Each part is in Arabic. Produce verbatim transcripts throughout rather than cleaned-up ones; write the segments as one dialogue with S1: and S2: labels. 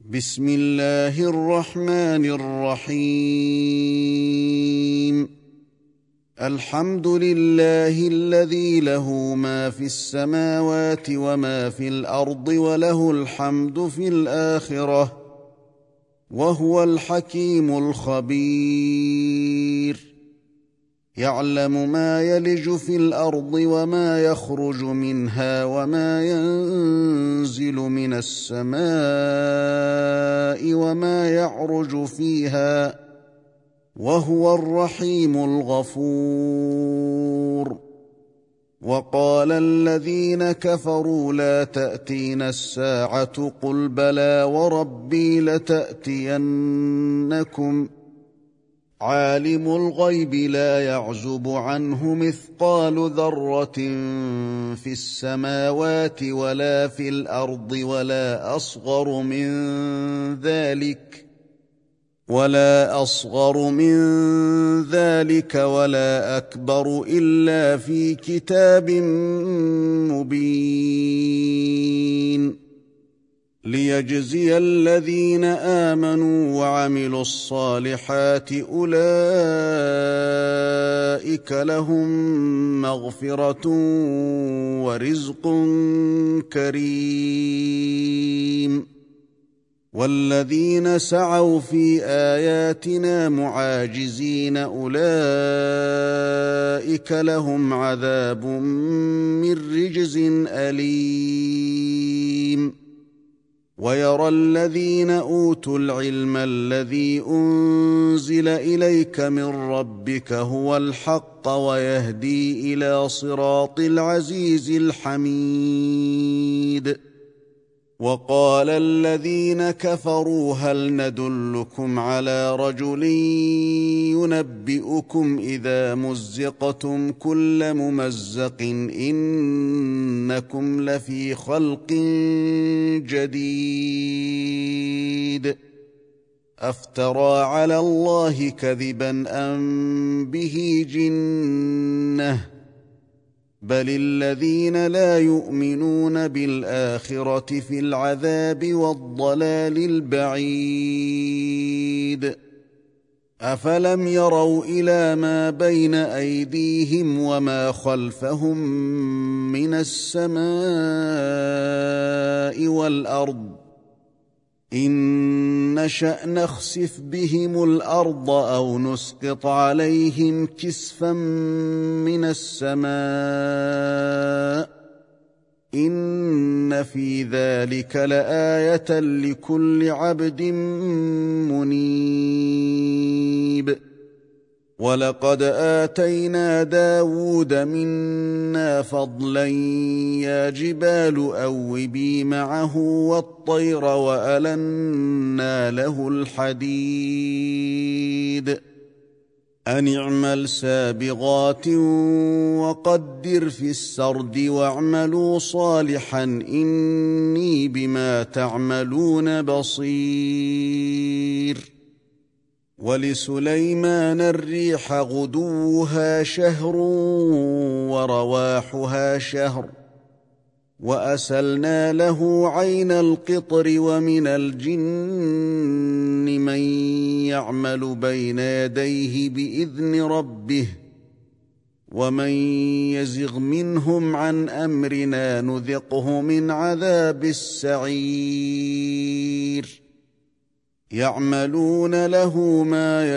S1: بسم الله الرحمن الرحيم. الحمد لله الذي له ما في السماوات وما في الأرض وله الحمد في الآخرة وهو الحكيم الخبير. يعلم ما يلج في الأرض وما يخرج منها وما ينزل من السماء وما يعرج فيها وهو الرحيم الغفور. وقال الذين كفروا لا تأتينا الساعة قل بلى وربي لتأتينكم عالم الغيب لا يعزب عنه مثقال ذرة في السماوات ولا في الأرض ولا أصغر من ذلك ولا أصغر من ذلك ولا أكبر إلا في كتاب مبين. ليجزي الذين آمنوا وعملوا الصالحات أولئك لهم مغفرة ورزق كريم. والذين سعوا في آياتنا معاجزين أولئك لهم عذاب من رجز أليم. ويرى الذين أوتوا العلم الذي أنزل إليك من ربك هو الحق ويهدي إلى صراط العزيز الحميد. وقال الذين كفروا هل ندلكم على رجل ينبئكم إذا مزقتم كل ممزق إنكم لفي خلق جديد. أفترى على الله كذبا أم به جنة بل الذين لا يؤمنون بالآخرة في العذاب والضلال البعيد. أفلم يروا إلى ما بين أيديهم وما خلفهم من السماء والأرض إن نشأ نخسف بهم الأرض أو نسقط عليهم كسفا من السماء إن في ذلك لآية لكل عبد منيب. ولقد آتينا داود منا فضلا يا جبال أوبي معه والطير وألنا له الحديد أن اعمل سابغات وقدر في السرد واعملوا صالحا إني بما تعملون بصير. ولسليمان الريح غدوها شهر ورواحها شهر وأسلنا له عين القطر ومن الجن من يعمل بين يديه بإذن ربه ومن يزغ منهم عن أمرنا نذقه من عذاب السعير. يعملون له ما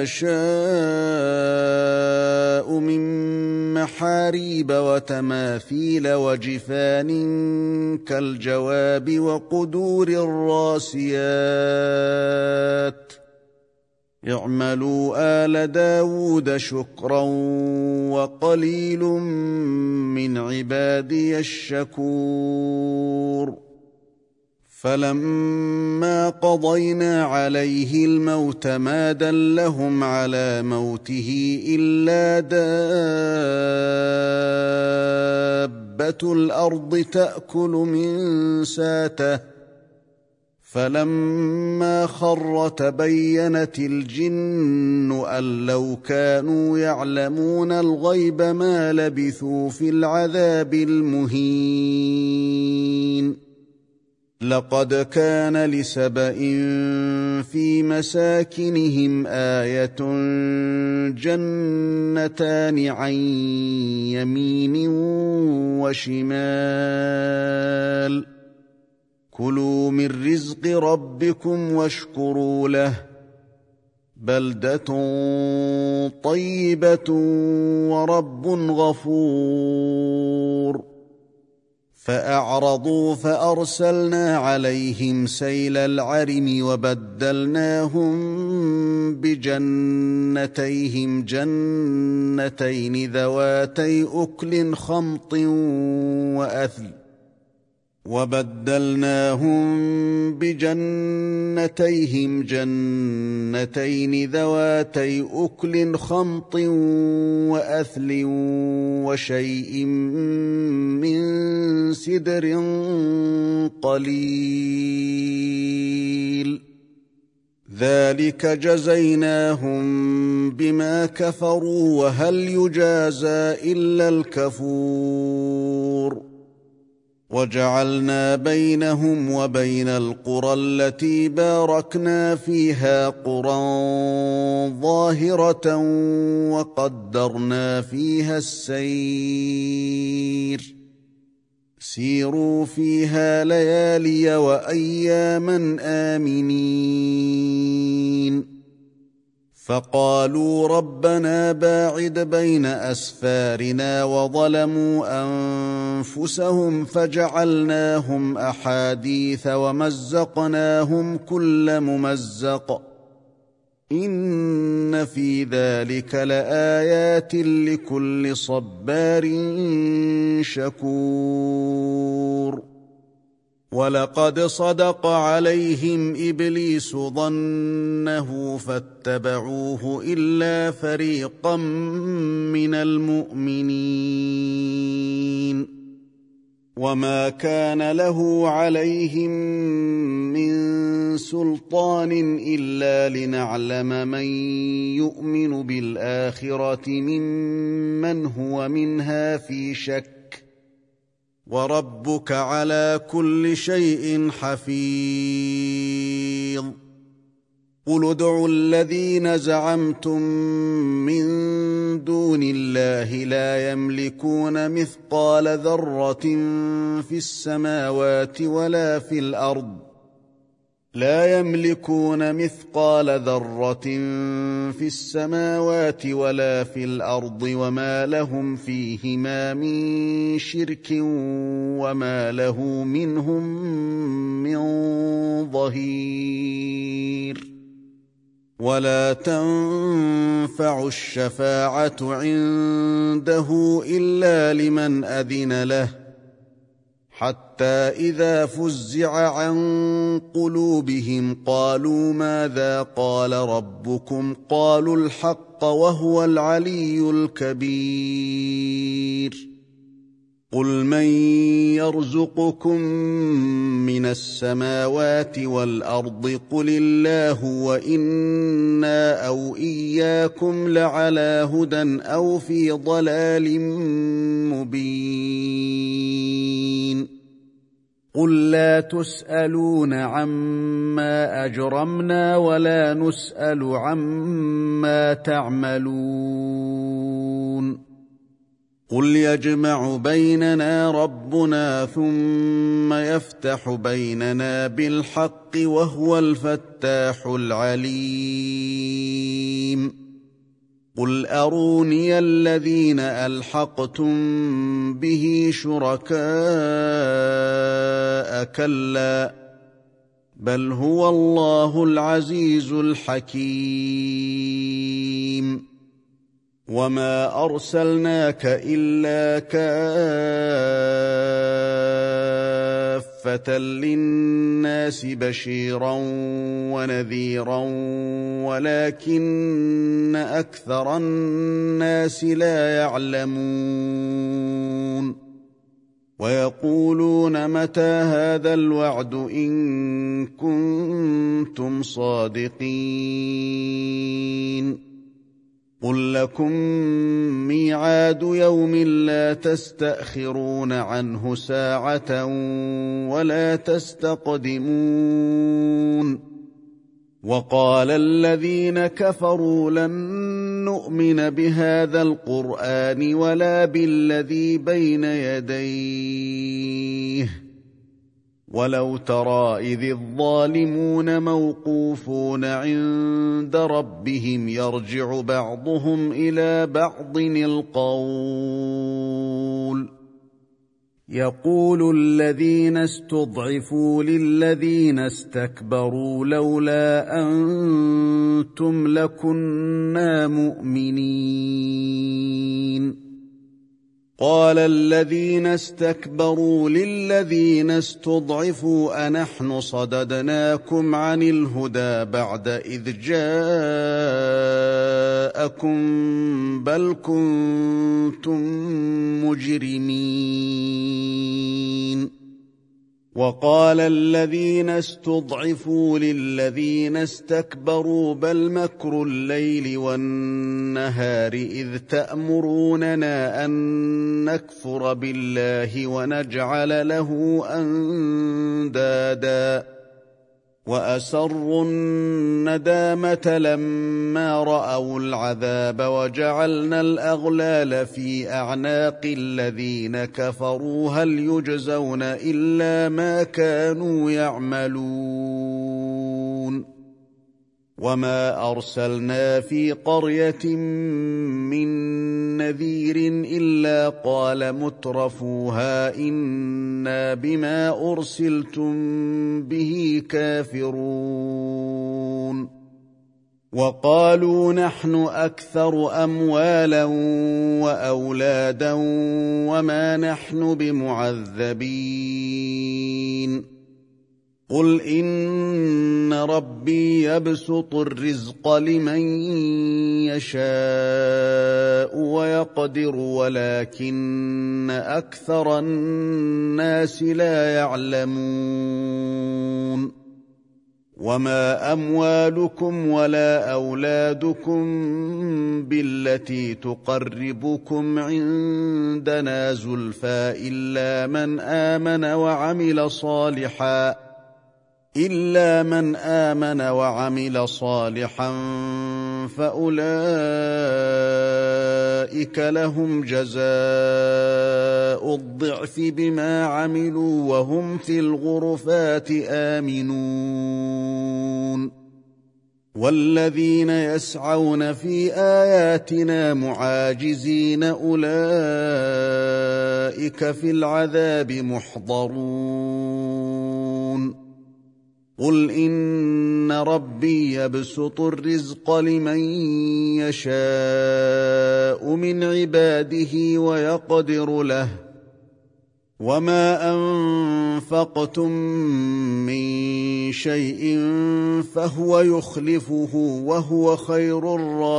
S1: يشاء من محاريب وتماثيل وجفان كالجواب وقدور الراسيات. اعملوا آل داود شكرا وقليل من عبادي الشكور. فلما قضينا عليه الموت ما دلهم على موته إلا دابة الأرض تأكل من ساته فلما خر تبينت الجن أن لو كانوا يعلمون الغيب ما لبثوا في العذاب المهين. لقد كان لسبإ في مساكنهم آية جنتان عن يمين وشمال كلوا من رزق ربكم واشكروا له بلدة طيبة ورب غفور فأعرضوا فأرسلنا عليهم سيل العرم وبدلناهم بجنتيهم جنتين ذواتي أكل خمط وأثل وبدلناهم بجنتيهم جنتين ذواتي أكل خمط وأثل وشيء من سدر قليل ذلك جزيناهم بما كفروا وهل يجازى إلا الكفور وجعلنا بينهم وبين القرى التي باركنا فيها قرى ظاهرة وقدرنا فيها السير سيروا فيها ليالي وأياما آمنين فقالوا ربنا باعد بين أسفارنا وظلموا أنفسهم فجعلناهم أحاديث ومزقناهم كل ممزق إن في ذلك لآيات لكل صبار شكور ولقد صدق عليهم إبليس ظنه فاتبعوه إلا فريقا من المؤمنين وما كان له عليهم من سلطان إلا لنعلم من يؤمن بالآخرة ممن هو منها في شك وربك على كل شيء حفيظ قل ادعوا الذين زعمتم من دون الله لا يملكون مثقال ذرة في السماوات ولا في الأرض لا يملكون مثقال ذرة في السماوات ولا في الأرض وما لهم فيهما من شرك وما له منهم من ظهير ولا تنفع الشفاعة عنده إلا لمن أذن له حتى إذا فزع عن قلوبهم قالوا ماذا قال ربكم قالوا الحق وهو العلي الكبير قل من يرزقكم من السماوات والأرض قل الله وإنا أو إياكم لعلى هدى أو في ضلال مبين قل لا تسألون عما أجرمنا ولا نسأل عما تعملون قل يجمع بيننا ربنا ثم يفتح بيننا بالحق وهو الفتاح العليم قل أروني الذين ألحقتم به شركاء كلا بل هو الله العزيز الحكيم وما أرسلناك إلا كافة للناس بشيرا ونذيرا ولكن أكثر الناس لا يعلمون ويقولون متى هذا الوعد إن كنتم صادقين قل لكم ميعاد يوم لا تستأخرون عنه ساعة ولا تستقدمون. وقال الذين كفروا لن نؤمن بهذا القرآن ولا بالذي بين يديه ولو ترى إذ الظالمون موقوفون عند ربهم يرجع بعضهم إلى بعض القول يقول الذين استضعفوا للذين استكبروا لولا أنتم لكنا مؤمنين. قال الذين استكبروا للذين استضعفوا أنحن صددناكم عن الهدى بعد إذ جاءكم بل كنتم مجرمين. وقال الذين استضعفوا للذين استكبروا بل مكر الليل والنهار إذ تأمروننا أن نكفر بالله ونجعل له أندادا وأسروا الندامة لما رأوا العذاب وجعلنا الأغلال في أعناق الذين كفروا هل يجزون إلا ما كانوا يعملون. وما أرسلنا في قرية من نذير إلا قال مترفوها إنا بما أرسلتم به كافرون. وقالوا نحن أكثر أموالا وأولادا وما نحن بمعذبين. قل إن ربي يبسط الرزق لمن يشاء ويقدر ولكن أكثر الناس لا يعلمون. وما أموالكم ولا أولادكم بالتي تقربكم عندنا زلفى إلا من آمن وعمل صالحا إلا من آمن وعمل صالحا فأولئك لهم جزاء الضعف بما عملوا وهم في الغرفات آمنون. والذين يسعون في آياتنا معاجزين أولئك في العذاب محضرون. قل إن ربي يبسط الرزق لمن يشاء من عباده ويقدر له وما أنفقتم من شيء فهو يخلفه وهو خير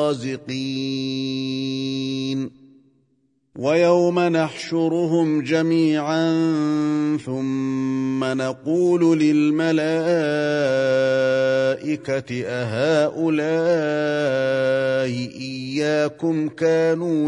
S1: الرازقين. ويوم نحشرهم جميعا ثم نقول للملائكة أهؤلاء إياكم كانوا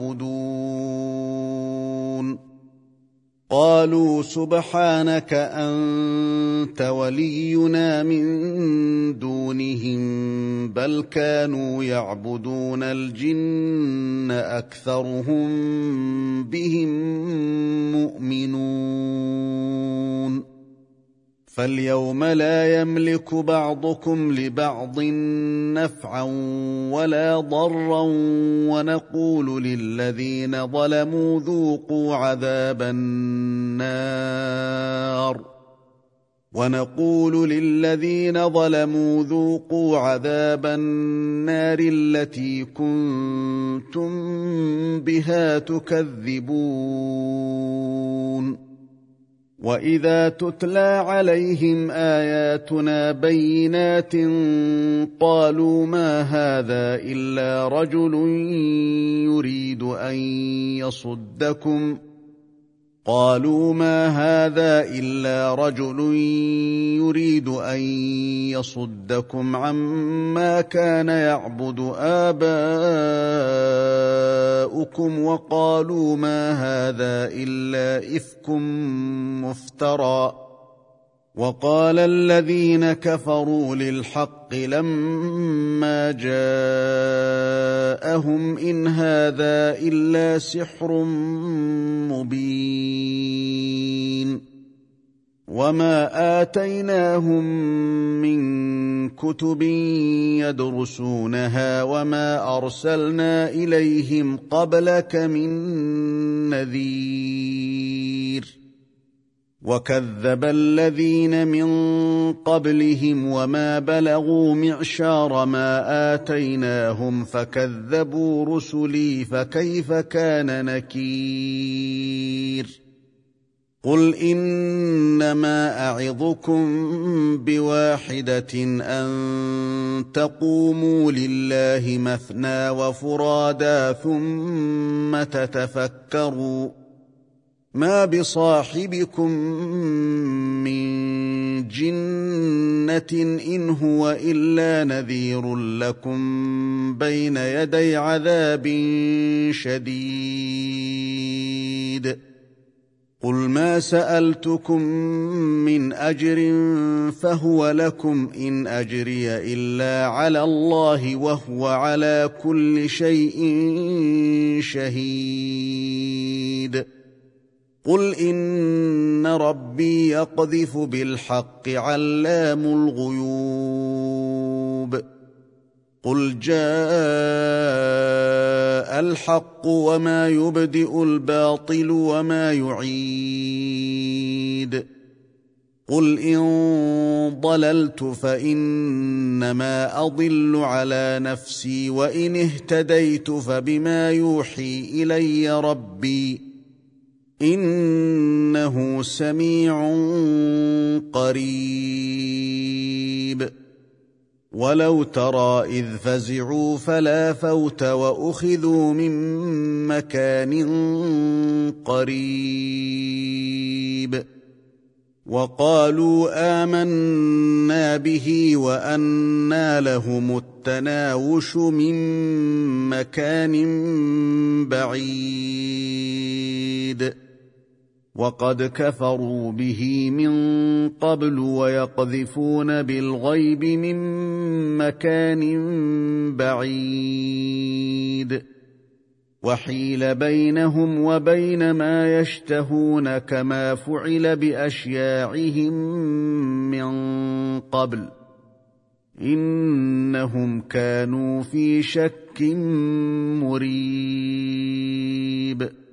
S1: يعبدون قالوا سبحانك أنت ولينا من دونهم بل كانوا يعبدون الجن أكثرهم بهم مؤمنون. فاليوم لا يملك بعضكم لبعض نفعا ولا ضرا ونقول للذين ظلموا ذوقوا عذاب النار ونقول للذين ظلموا ذوقوا عذاب النار التي كنتم بها تكذبون. وإذا تتلى عليهم آياتنا بينات قالوا ما هذا إلا رجل يريد أن يصدكم قالوا ما هذا إلا رجل يريد أن يصدكم عما كان يعبد آباؤكم وقالوا ما هذا إلا إفك مفترى. وقال الذين كفروا للحق لما جاءهم إن هذا إلا سحر مبين. وما آتيناهم من كتب يدرسونها وما أرسلنا إليهم قبلك من نذير. وكذب الذين من قبلهم وما بلغوا معشار ما آتيناهم فكذبوا رسلي فكيف كان نكير. قل إنما أعظكم بواحدة أن تقوموا لله مثنى وفرادا ثم تتفكروا ما بصاحبكم من جنة إن هو إلا نذير لكم بين يدي عذاب شديد. قل ما سألتكم من أجر فهو لكم إن أجري إلا على الله وهو على كل شيء شهيد. قل إن ربي يقذف بالحق علام الغيوب. قل جاء الحق وما يبدئ الباطل وما يعيد. قل إن ضللت فإنما أضل على نفسي وإن اهتديت فبما يوحي إلي ربي إنه سميع قريب. ولو ترى إذ فزعوا فلا فوت وأخذوا من مكان قريب وقالوا آمنا به وأنى لهم التناوش من مكان بعيد وقد كفروا به من قبل ويقذفون بالغيب من مكان بعيد وحيل بينهم وبين ما يشتهون كما فعل بأشياعهم من قبل إنهم كانوا في شك مريب.